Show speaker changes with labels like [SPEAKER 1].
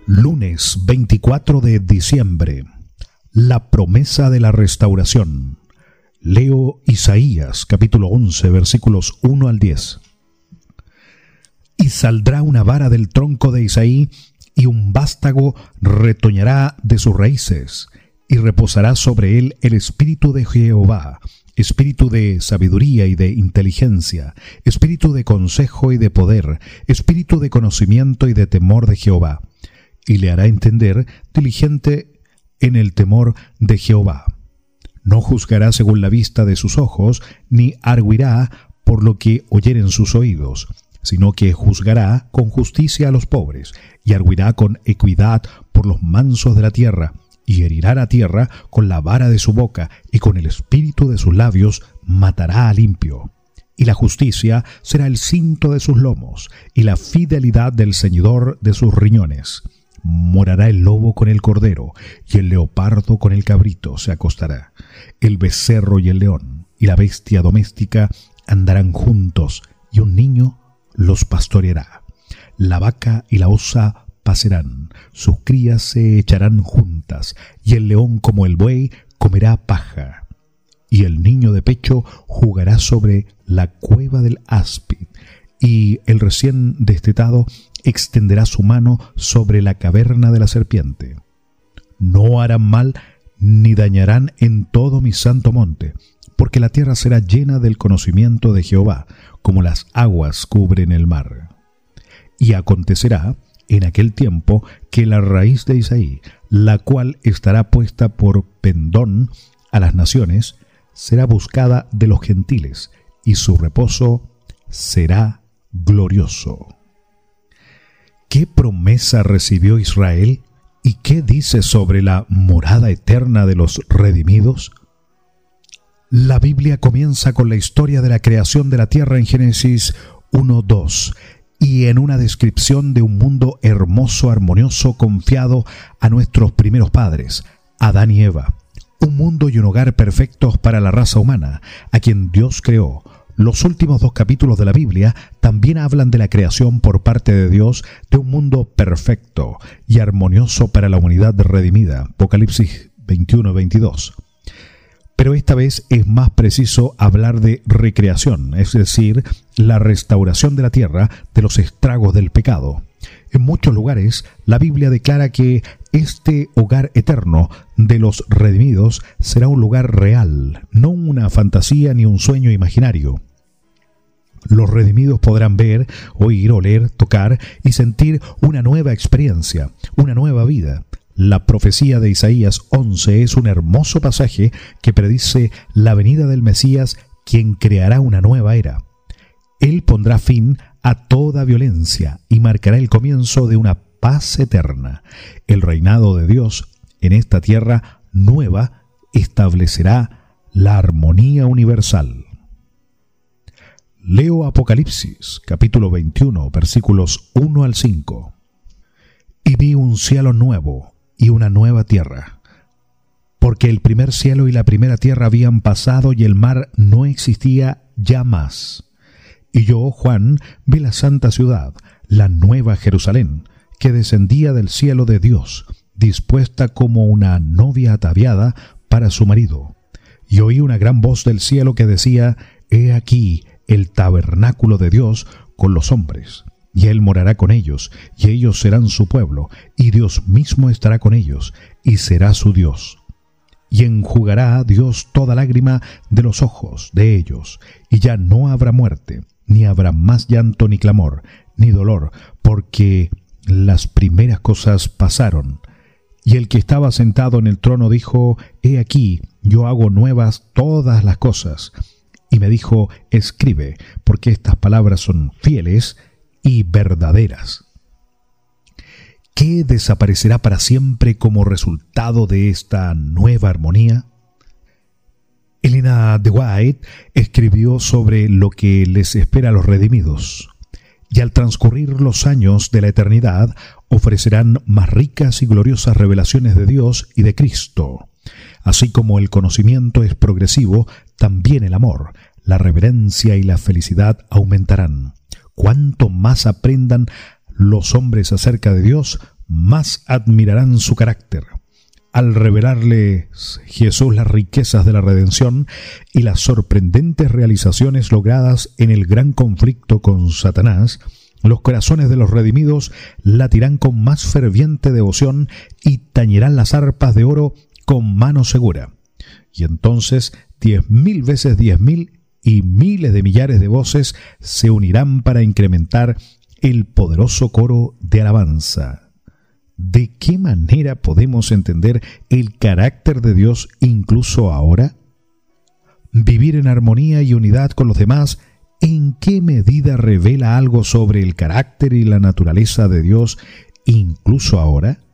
[SPEAKER 1] Lunes 24 de diciembre. La promesa de la restauración. Leo Isaías capítulo 11 versículos 1 al 10. Y saldrá una vara del tronco de Isaí, y un vástago retoñará de sus raíces, y reposará sobre él el espíritu de Jehová, espíritu de sabiduría y de inteligencia, espíritu de consejo y de poder, espíritu de conocimiento y de temor de Jehová. Y le hará entender diligente en el temor de Jehová. No juzgará según la vista de sus ojos, ni argüirá por lo que oyeren sus oídos, sino que juzgará con justicia a los pobres, y argüirá con equidad por los mansos de la tierra, y herirá la tierra con la vara de su boca, y con el espíritu de sus labios matará al impío. Y la justicia será el cinto de sus lomos, y la fidelidad del ceñidor de sus riñones. Morará el lobo con el cordero, y el leopardo con el cabrito se acostará. El becerro y el león y la bestia doméstica andarán juntos, y un niño los pastoreará. La vaca y la osa pasarán, sus crías se echarán juntas, y el león como el buey comerá paja. Y el niño de pecho jugará sobre la cueva del áspid, y el recién destetado extenderá su mano sobre la caverna de la serpiente. No harán mal ni dañarán en todo mi santo monte, porque la tierra será llena del conocimiento de Jehová, como las aguas cubren el mar. Y acontecerá en aquel tiempo que la raíz de Isaí, la cual estará puesta por pendón a las naciones, será buscada de los gentiles, y su reposo será glorioso. ¿Qué promesa recibió Israel? ¿Y qué dice sobre la morada eterna de los redimidos? La Biblia comienza con la historia de la creación de la tierra en Génesis 1:2 y en una descripción de un mundo hermoso, armonioso, confiado a nuestros primeros padres, Adán y Eva. Un mundo y un hogar perfectos para la raza humana, a quien Dios creó. Los últimos 2 capítulos de la Biblia también hablan de la creación por parte de Dios de un mundo perfecto y armonioso para la humanidad redimida. Apocalipsis 21-22. Pero esta vez es más preciso hablar de recreación, es decir, la restauración de la tierra de los estragos del pecado. En muchos lugares, la Biblia declara que este hogar eterno de los redimidos será un lugar real, no una fantasía ni un sueño imaginario. Los redimidos podrán ver, oír, oler, tocar y sentir una nueva experiencia, una nueva vida. La profecía de Isaías 11 es un hermoso pasaje que predice la venida del Mesías, quien creará una nueva era. Él pondrá fin a toda violencia y marcará el comienzo de una paz eterna. El reinado de Dios en esta tierra nueva establecerá la armonía universal. Leo Apocalipsis, capítulo 21, versículos 1 al 5. Y vi un cielo nuevo y una nueva tierra, porque el primer cielo y la primera tierra habían pasado y el mar no existía ya más. Y yo, Juan, vi la santa ciudad, la nueva Jerusalén, que descendía del cielo de Dios, dispuesta como una novia ataviada para su marido. Y oí una gran voz del cielo que decía: He aquí el tabernáculo de Dios con los hombres, y Él morará con ellos, y ellos serán su pueblo, y Dios mismo estará con ellos, y será su Dios. Y enjugará Dios toda lágrima de los ojos de ellos, y ya no habrá muerte, ni habrá más llanto, ni clamor, ni dolor, porque las primeras cosas pasaron. Y el que estaba sentado en el trono dijo: He aquí, yo hago nuevas todas las cosas. Y me dijo: Escribe, porque estas palabras son fieles y verdaderas. ¿Qué desaparecerá para siempre como resultado de esta nueva armonía? Elena de White escribió sobre lo que les espera a los redimidos. Y al transcurrir los años de la eternidad, ofrecerán más ricas y gloriosas revelaciones de Dios y de Cristo. Así como el conocimiento es progresivo, también el amor, la reverencia y la felicidad aumentarán. Cuanto más aprendan los hombres acerca de Dios, más admirarán su carácter. Al revelarles Jesús las riquezas de la redención y las sorprendentes realizaciones logradas en el gran conflicto con Satanás, los corazones de los redimidos latirán con más ferviente devoción y tañerán las arpas de oro con mano segura. Y entonces 10.000 veces 10.000 y miles de millares de voces se unirán para incrementar el poderoso coro de alabanza. ¿De qué manera podemos entender el carácter de Dios incluso ahora? Vivir en armonía y unidad con los demás, ¿en qué medida revela algo sobre el carácter y la naturaleza de Dios incluso ahora?